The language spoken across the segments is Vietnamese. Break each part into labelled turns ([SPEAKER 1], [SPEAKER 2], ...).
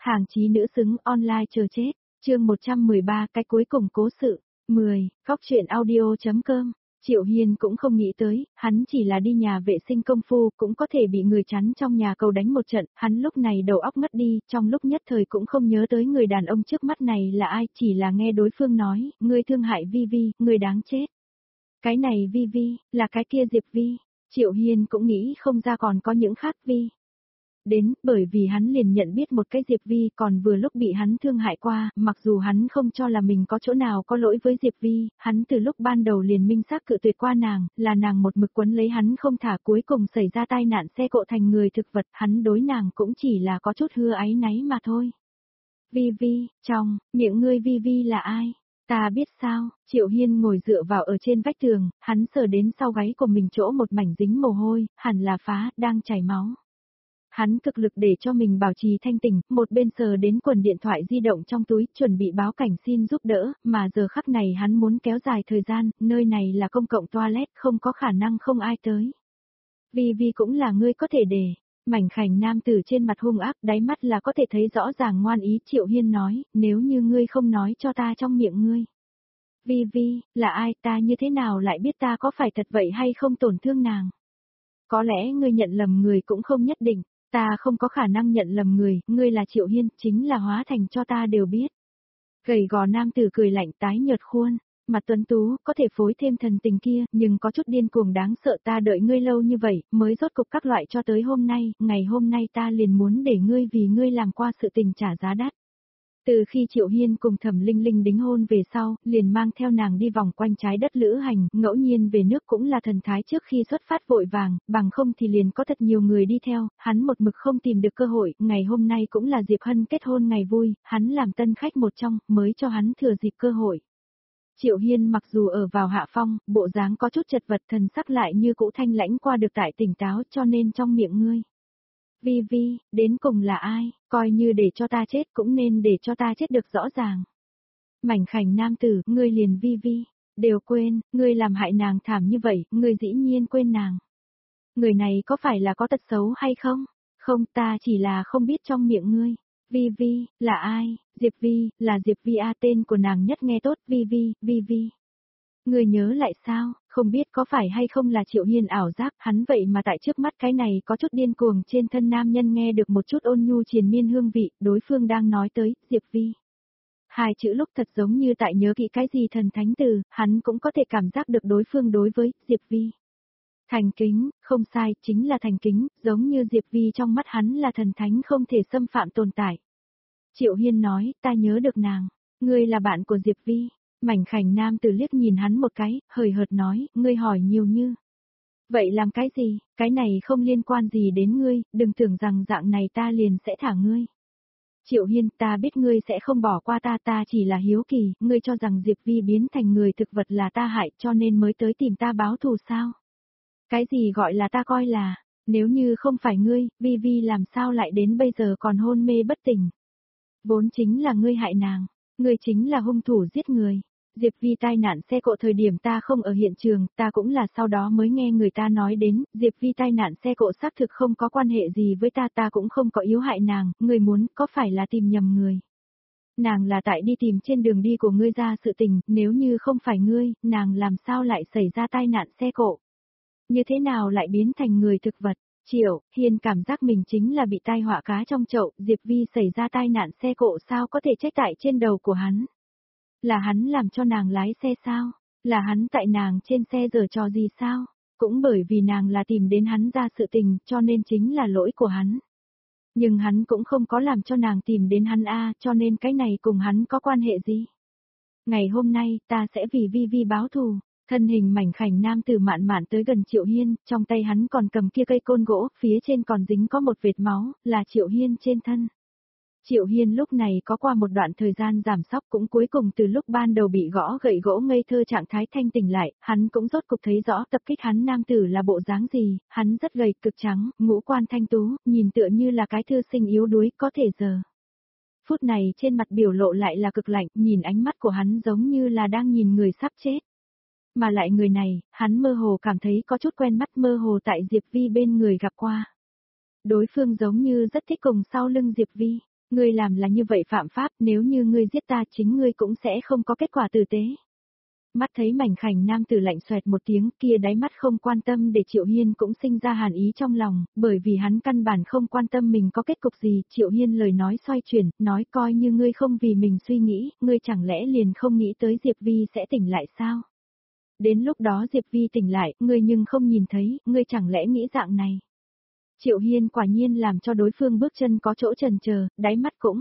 [SPEAKER 1] Hàng chí nữ xứng online chờ chết, chương 113 cái cuối cùng cố sự, 10, góc truyện audio.com. Triệu Hiên cũng không nghĩ tới, hắn chỉ là đi nhà vệ sinh công phu cũng có thể bị người chắn trong nhà cầu đánh một trận, hắn lúc này đầu óc ngất đi, trong lúc nhất thời cũng không nhớ tới người đàn ông trước mắt này là ai, chỉ là nghe đối phương nói, ngươi thương hại Vi Vi, ngươi đáng chết. Cái này Vi Vi, là cái kia Diệp Vi, Triệu Hiên cũng nghĩ không ra còn có những khác Vi. Đến, bởi vì hắn liền nhận biết một cái Diệp Vi còn vừa lúc bị hắn thương hại qua, mặc dù hắn không cho là mình có chỗ nào có lỗi với Diệp Vi, hắn từ lúc ban đầu liền minh xác cự tuyệt qua nàng, là nàng một mực quấn lấy hắn không thả cuối cùng xảy ra tai nạn xe cộ thành người thực vật, hắn đối nàng cũng chỉ là có chút hư áy náy mà thôi. Vi Vi, trong, miệng ngươi Vi Vi là ai? Ta biết sao, Triệu Hiên ngồi dựa vào ở trên vách tường, hắn sờ đến sau gáy của mình chỗ một mảnh dính mồ hôi, hẳn là phá, đang chảy máu. Hắn cực lực để cho mình bảo trì thanh tỉnh, một bên sờ đến quần điện thoại di động trong túi, chuẩn bị báo cảnh xin giúp đỡ, mà giờ khắc này hắn muốn kéo dài thời gian, nơi này là công cộng toilet, không có khả năng không ai tới. Vi Vi cũng là ngươi có thể để, mảnh khảnh nam tử trên mặt hung ác, đáy mắt là có thể thấy rõ ràng ngoan ý. Triệu Hiên nói, nếu như ngươi không nói cho ta trong miệng ngươi. Vi Vi, là ai, ta như thế nào lại biết ta có phải thật vậy hay không tổn thương nàng? Có lẽ ngươi nhận lầm người cũng không nhất định. Ta không có khả năng nhận lầm người, ngươi là Triệu Hiên, chính là hóa thành cho ta đều biết. Gầy gò nam tử cười lạnh tái nhợt khuôn, mặt tuấn tú, có thể phối thêm thần tình kia, nhưng có chút điên cuồng đáng sợ. Ta đợi ngươi lâu như vậy, mới rốt cục các loại cho tới hôm nay, ngày hôm nay ta liền muốn để ngươi vì ngươi làm qua sự tình trả giá đắt. Từ khi Triệu Hiên cùng Thẩm Linh Linh đính hôn về sau, liền mang theo nàng đi vòng quanh trái đất lữ hành, ngẫu nhiên về nước cũng là thần thái trước khi xuất phát vội vàng, bằng không thì liền có thật nhiều người đi theo, hắn một mực không tìm được cơ hội, ngày hôm nay cũng là Diệp Hân kết hôn ngày vui, hắn làm tân khách một trong, mới cho hắn thừa dịp cơ hội. Triệu Hiên mặc dù ở vào hạ phong, bộ dáng có chút chật vật, thần sắc lại như cũ thanh lãnh qua được tại tỉnh táo, cho nên trong miệng ngươi. Vi Vi, đến cùng là ai, coi như để cho ta chết cũng nên để cho ta chết được rõ ràng. Mảnh khảnh nam tử, ngươi liền Vi Vi, đều quên, ngươi làm hại nàng thảm như vậy, ngươi dĩ nhiên quên nàng. Người này có phải là có tật xấu hay không? Không, ta chỉ là không biết trong miệng ngươi. Vi Vi, là ai? Diệp Vi, là Diệp Vi a, tên của nàng nhất nghe tốt, Vi Vi, Vi Vi. Ngươi nhớ lại sao, không biết có phải hay không là Triệu Hiên ảo giác, hắn vậy mà tại trước mắt cái này có chút điên cuồng trên thân nam nhân nghe được một chút ôn nhu triền miên hương vị, đối phương đang nói tới, Diệp Vi. Hai chữ lúc thật giống như tại nhớ kỹ cái gì thần thánh từ, hắn cũng có thể cảm giác được đối phương đối với Diệp Vi. Thành kính, không sai, chính là thành kính, giống như Diệp Vi trong mắt hắn là thần thánh không thể xâm phạm tồn tại. Triệu Hiên nói, ta nhớ được nàng, ngươi là bạn của Diệp Vi. Mảnh khảnh nam tử liếc nhìn hắn một cái, hời hợt nói, ngươi hỏi nhiều như. Vậy làm cái gì, cái này không liên quan gì đến ngươi, đừng tưởng rằng dạng này ta liền sẽ thả ngươi. Triệu Hiên, ta biết ngươi sẽ không bỏ qua ta, ta chỉ là hiếu kỳ, ngươi cho rằng Diệp Vi biến thành người thực vật là ta hại cho nên mới tới tìm ta báo thù sao? Cái gì gọi là ta coi là, nếu như không phải ngươi, Vi Vi làm sao lại đến bây giờ còn hôn mê bất tỉnh? Vốn chính là ngươi hại nàng, ngươi chính là hung thủ giết người. Diệp Vi tai nạn xe cộ thời điểm ta không ở hiện trường, ta cũng là sau đó mới nghe người ta nói đến, Diệp Vi tai nạn xe cộ xác thực không có quan hệ gì với ta, ta cũng không có yếu hại nàng, ngươi muốn, có phải là tìm nhầm người. Nàng là tại đi tìm trên đường đi của ngươi ra sự tình, nếu như không phải ngươi, nàng làm sao lại xảy ra tai nạn xe cộ. Như thế nào lại biến thành người thực vật. Triệu Hiên cảm giác mình chính là bị tai họa cá trong chậu, Diệp Vi xảy ra tai nạn xe cộ sao có thể trách tại trên đầu của hắn. Là hắn làm cho nàng lái xe sao? Là hắn tại nàng trên xe giở trò gì sao? Cũng bởi vì nàng là tìm đến hắn ra sự tình, cho nên chính là lỗi của hắn. Nhưng hắn cũng không có làm cho nàng tìm đến hắn cho nên cái này cùng hắn có quan hệ gì? Ngày hôm nay, ta sẽ vì Vi Vi báo thù. Thân hình mảnh khảnh nam tử mạn mạn tới gần Triệu Hiên, trong tay hắn còn cầm kia cây côn gỗ, phía trên còn dính có một vệt máu, là Triệu Hiên trên thân. Triệu Hiên lúc này có qua một đoạn thời gian giảm sóc cũng cuối cùng từ lúc ban đầu bị gõ gậy gỗ ngây thơ trạng thái thanh tỉnh lại, hắn cũng rốt cục thấy rõ tập kích hắn nam tử là bộ dáng gì, hắn rất gầy cực trắng, ngũ quan thanh tú, nhìn tựa như là cái thư sinh yếu đuối có thể giờ. Phút này trên mặt biểu lộ lại là cực lạnh, nhìn ánh mắt của hắn giống như là đang nhìn người sắp chết. Mà lại người này, hắn mơ hồ cảm thấy có chút quen mắt, mơ hồ tại Diệp Vi bên người gặp qua. Đối phương giống như rất thích cùng sau lưng Diệp Vi. Ngươi làm là như vậy phạm pháp, nếu như ngươi giết ta chính ngươi cũng sẽ không có kết quả tử tế. Mắt thấy mảnh khảnh nam tử lạnh xoẹt một tiếng, kia đáy mắt không quan tâm để Triệu Hiên cũng sinh ra hàn ý trong lòng, bởi vì hắn căn bản không quan tâm mình có kết cục gì. Triệu Hiên lời nói xoay chuyển, nói coi như ngươi không vì mình suy nghĩ, ngươi chẳng lẽ liền không nghĩ tới Diệp Vi sẽ tỉnh lại sao? Đến lúc đó Diệp Vi tỉnh lại, ngươi nhưng không nhìn thấy, ngươi chẳng lẽ nghĩ dạng này? Triệu Hiên quả nhiên làm cho đối phương bước chân có chỗ chần chờ, đáy mắt cũng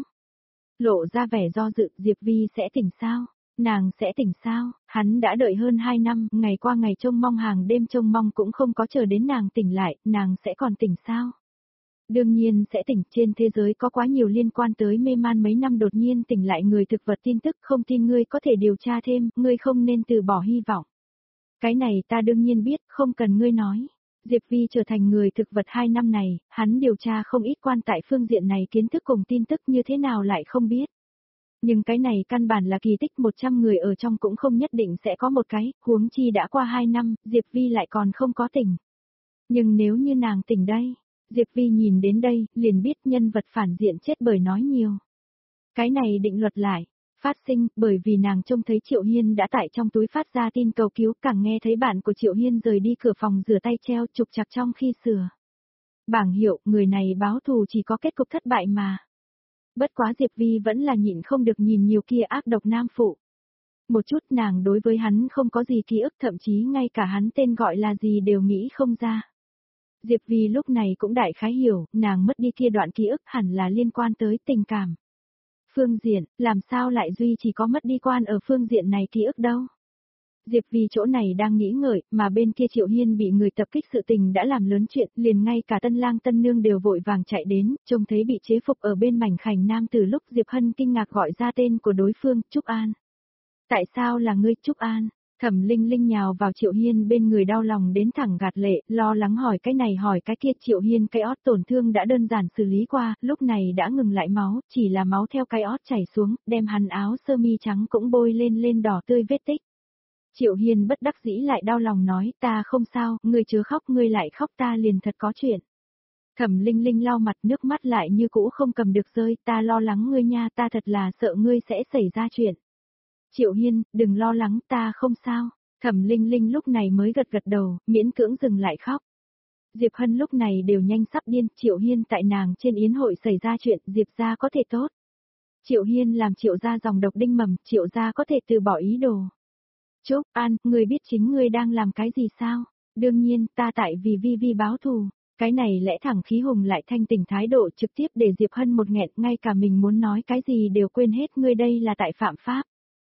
[SPEAKER 1] lộ ra vẻ do dự. Diệp Vi sẽ tỉnh sao? Nàng sẽ tỉnh sao? Hắn đã đợi hơn 2 năm, ngày qua ngày trông mong, hàng đêm trông mong cũng không có chờ đến nàng tỉnh lại, nàng sẽ còn tỉnh sao? Đương nhiên sẽ tỉnh, trên thế giới có quá nhiều liên quan tới mê man mấy năm đột nhiên tỉnh lại người thực vật tin tức, không tin ngươi có thể điều tra thêm, ngươi không nên từ bỏ hy vọng. Cái này ta đương nhiên biết, không cần ngươi nói. Diệp Vi trở thành người thực vật 2 năm này, hắn điều tra không ít quan tại phương diện này, kiến thức cùng tin tức như thế nào lại không biết. Nhưng cái này căn bản là kỳ tích, 100 người ở trong cũng không nhất định sẽ có một cái, huống chi đã qua 2 năm, Diệp Vi lại còn không có tỉnh. Nhưng nếu như nàng tỉnh đây, Diệp Vi nhìn đến đây, liền biết nhân vật phản diện chết bởi nói nhiều. Cái này định luật lại phát sinh, bởi vì nàng trông thấy Triệu Hiên đã tại trong túi phát ra tin cầu cứu, càng nghe thấy bạn của Triệu Hiên rời đi cửa phòng rửa tay treo trục trặc trong khi sửa bảng hiệu, người này báo thù chỉ có kết cục thất bại mà. Bất quá Diệp Vi vẫn là nhịn không được nhìn nhiều kia ác độc nam phụ. Một chút nàng đối với hắn không có gì ký ức, thậm chí ngay cả hắn tên gọi là gì đều nghĩ không ra. Diệp Vi lúc này cũng đại khái hiểu, nàng mất đi kia đoạn ký ức hẳn là liên quan tới tình cảm. Phương diện, làm sao lại duy chỉ có mất đi quan ở phương diện này ký ức đâu. Diệp Vi chỗ này đang nghĩ ngợi, mà bên kia Triệu Hiên bị người tập kích sự tình đã làm lớn chuyện, liền ngay cả tân lang tân nương đều vội vàng chạy đến, trông thấy bị chế phục ở bên mảnh khảnh nam từ lúc Diệp Hân kinh ngạc gọi ra tên của đối phương, Trúc An. Tại sao là ngươi Trúc An? Thẩm Linh Linh nhào vào Triệu Hiên bên người đau lòng đến thẳng gạt lệ, lo lắng hỏi cái này hỏi cái kia. Triệu Hiên cái ót tổn thương đã đơn giản xử lý qua, lúc này đã ngừng lại máu, chỉ là máu theo cái ót chảy xuống, đem hắn áo sơ mi trắng cũng bôi lên đỏ tươi vết tích. Triệu Hiên bất đắc dĩ lại đau lòng nói, ta không sao, ngươi chớ khóc, ngươi lại khóc ta liền thật có chuyện. Thẩm Linh Linh lau mặt, nước mắt lại như cũ không cầm được rơi, ta lo lắng ngươi nha, ta thật là sợ ngươi sẽ xảy ra chuyện. Triệu Hiên, đừng lo lắng, ta không sao. Thẩm Linh Linh lúc này mới gật gật đầu, miễn cưỡng dừng lại khóc. Diệp Hân lúc này đều nhanh sắp điên, Triệu Hiên tại nàng trên yến hội xảy ra chuyện, Diệp gia có thể tốt. Triệu Hiên làm Triệu gia dòng độc đinh mầm, Triệu gia có thể từ bỏ ý đồ. Trúc An, ngươi biết chính ngươi đang làm cái gì sao? Đương nhiên, ta tại vì Vi Vi báo thù. Cái này lẽ thẳng khí hùng lại thanh tỉnh thái độ trực tiếp để Diệp Hân một nghẹn, ngay cả mình muốn nói cái gì đều quên hết, ngươi đây là tại phạm pháp.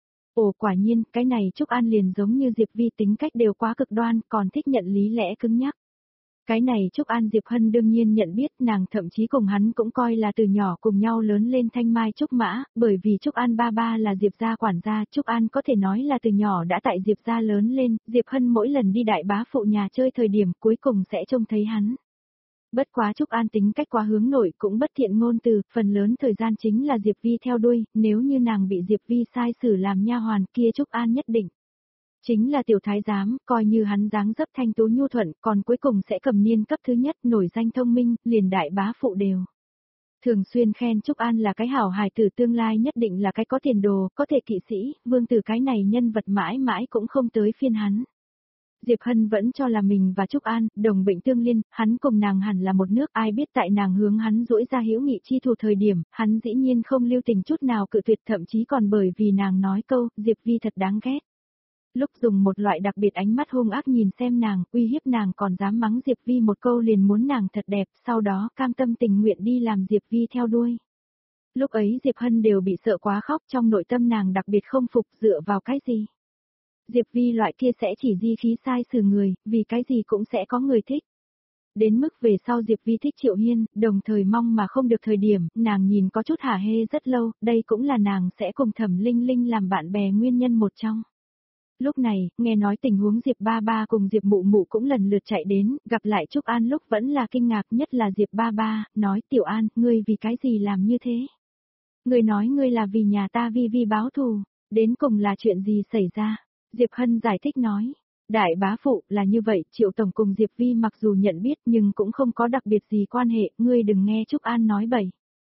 [SPEAKER 1] Ồ quả nhiên, cái này Trúc An liền giống như Diệp Vi tính cách đều quá cực đoan, còn thích nhận lý lẽ cứng nhắc. Cái này Trúc An Diệp Hân đương nhiên nhận biết, nàng thậm chí cùng hắn cũng coi là từ nhỏ cùng nhau lớn lên thanh mai trúc mã, bởi vì Trúc An ba ba là Diệp gia quản gia, Trúc An có thể nói là từ nhỏ đã tại Diệp gia lớn lên, Diệp Hân mỗi lần đi đại bá phụ nhà chơi thời điểm cuối cùng sẽ trông thấy hắn. Bất quá Trúc An tính cách quá hướng nội cũng bất thiện ngôn từ, phần lớn thời gian chính là Diệp Vi theo đuôi, nếu như nàng bị Diệp Vi sai xử làm nha hoàn kia Trúc An nhất định chính là tiểu thái giám, coi như hắn dáng dấp thanh tú nhu thuận, còn cuối cùng sẽ cầm niên cấp thứ nhất, nổi danh thông minh, liền đại bá phụ đều. Thường xuyên khen Trúc An là cái hảo hài tử, tương lai nhất định là cái có tiền đồ, có thể kỵ sĩ, vương tử, cái này nhân vật mãi mãi cũng không tới phiên hắn. Diệp Hân vẫn cho là mình và Trúc An, đồng bệnh tương liên, hắn cùng nàng hẳn là một nước, ai biết tại nàng hướng hắn duỗi ra hữu nghị chi thù thời điểm, hắn dĩ nhiên không lưu tình chút nào cự tuyệt, thậm chí còn bởi vì nàng nói câu, Diệp Vi thật đáng ghét. Lúc dùng một loại đặc biệt ánh mắt hung ác nhìn xem nàng, uy hiếp nàng, còn dám mắng Diệp Vi một câu liền muốn nàng thật đẹp, sau đó cam tâm tình nguyện đi làm Diệp Vi theo đuôi. Lúc ấy Diệp Hân đều bị sợ quá khóc, trong nội tâm nàng đặc biệt không phục, dựa vào cái gì? Diệp Vi loại kia sẽ chỉ di khí sai xử người, vì cái gì cũng sẽ có người thích. Đến mức về sau Diệp Vi thích Triệu Hiên, đồng thời mong mà không được thời điểm, nàng nhìn có chút hả hê rất lâu, đây cũng là nàng sẽ cùng Thẩm Linh Linh làm bạn bè nguyên nhân một trong. Lúc này, nghe nói tình huống Diệp ba ba cùng Diệp mụ mụ cũng lần lượt chạy đến, gặp lại Trúc An lúc vẫn là kinh ngạc, nhất là Diệp ba ba, nói Tiểu An, ngươi vì cái gì làm như thế? Ngươi nói ngươi là vì nhà ta Vi Vi báo thù, đến cùng là chuyện gì xảy ra? Diệp Hân giải thích nói, đại bá phụ là như vậy, Triệu Tổng cùng Diệp Vi mặc dù nhận biết nhưng cũng không có đặc biệt gì quan hệ, ngươi đừng nghe Trúc An nói bậy.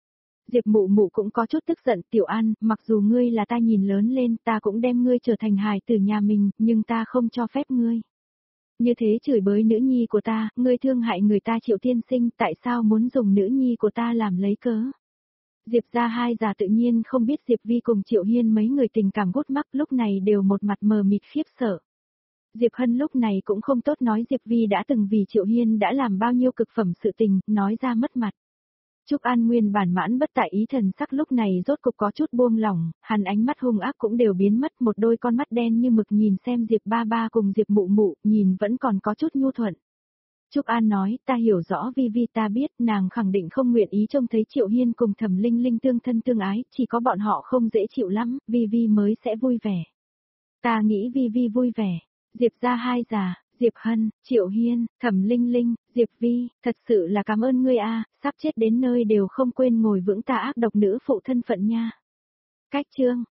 [SPEAKER 1] Diệp Mụ Mụ cũng có chút tức giận, Tiểu An, mặc dù ngươi là ta nhìn lớn lên, ta cũng đem ngươi trở thành hài tử nhà mình, nhưng ta không cho phép ngươi. Như thế chửi bới nữ nhi của ta, ngươi thương hại người ta Triệu tiên sinh, tại sao muốn dùng nữ nhi của ta làm lấy cớ? Diệp ra hai già tự nhiên không biết Diệp Vi cùng Triệu Hiên mấy người tình cảm gút mắc lúc này đều một mặt mờ mịt khiếp sợ. Diệp Hân lúc này cũng không tốt nói Diệp Vi đã từng vì Triệu Hiên đã làm bao nhiêu cực phẩm sự tình, nói ra mất mặt. Trúc An nguyên bản mãn bất tại ý thần sắc lúc này rốt cục có chút buông lỏng, hắn ánh mắt hung ác cũng đều biến mất, một đôi con mắt đen như mực nhìn xem Diệp ba ba cùng Diệp Mụ Mụ, nhìn vẫn còn có chút nhu thuận. Trúc An nói, ta hiểu rõ Vi Vi, ta biết, nàng khẳng định không nguyện ý trông thấy Triệu Hiên cùng Thẩm Linh Linh tương thân tương ái, chỉ có bọn họ không dễ chịu lắm, Vi Vi mới sẽ vui vẻ. Ta nghĩ Vi Vi vui vẻ. Diệp ra hai già, Diệp Hân, Triệu Hiên, Thẩm Linh Linh, Diệp Vi, thật sự là cảm ơn ngươi a, sắp chết đến nơi đều không quên ngồi vững ta ác độc nữ phụ thân phận nha. Cách chương